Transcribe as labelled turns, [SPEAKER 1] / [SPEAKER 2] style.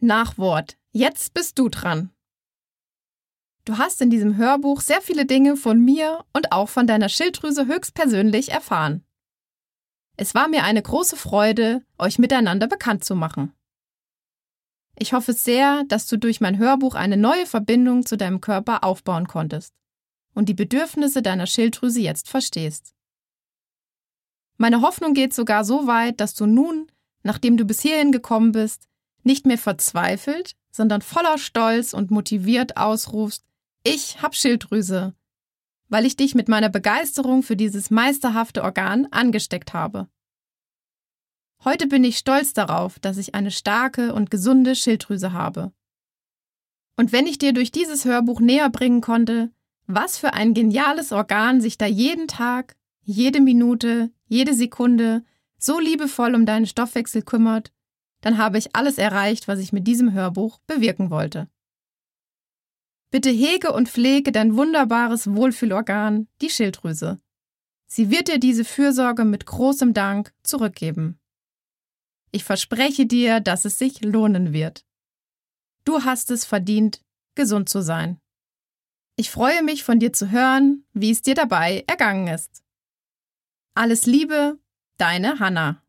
[SPEAKER 1] Nachwort. Jetzt bist du dran. Du hast in diesem Hörbuch sehr viele Dinge von mir und auch von deiner Schilddrüse höchstpersönlich erfahren. Es war mir eine große Freude, euch miteinander bekannt zu machen. Ich hoffe sehr, dass du durch mein Hörbuch eine neue Verbindung zu deinem Körper aufbauen konntest und die Bedürfnisse deiner Schilddrüse jetzt verstehst. Meine Hoffnung geht sogar so weit, dass du nun, nachdem du bis hierhin gekommen bist, nicht mehr verzweifelt, sondern voller Stolz und motiviert ausrufst: Ich hab Schilddrüse, weil ich dich mit meiner Begeisterung für dieses meisterhafte Organ angesteckt habe. Heute bin ich stolz darauf, dass ich eine starke und gesunde Schilddrüse habe. Und wenn ich dir durch dieses Hörbuch näher bringen konnte, was für ein geniales Organ sich da jeden Tag, jede Minute, jede Sekunde so liebevoll um deinen Stoffwechsel kümmert, dann habe ich alles erreicht, was ich mit diesem Hörbuch bewirken wollte. Bitte hege und pflege dein wunderbares Wohlfühlorgan, die Schilddrüse. Sie wird dir diese Fürsorge mit großem Dank zurückgeben. Ich verspreche dir, dass es sich lohnen wird. Du hast es verdient, gesund zu sein. Ich freue mich, von dir zu hören, wie es dir dabei ergangen ist. Alles Liebe, deine Hanna.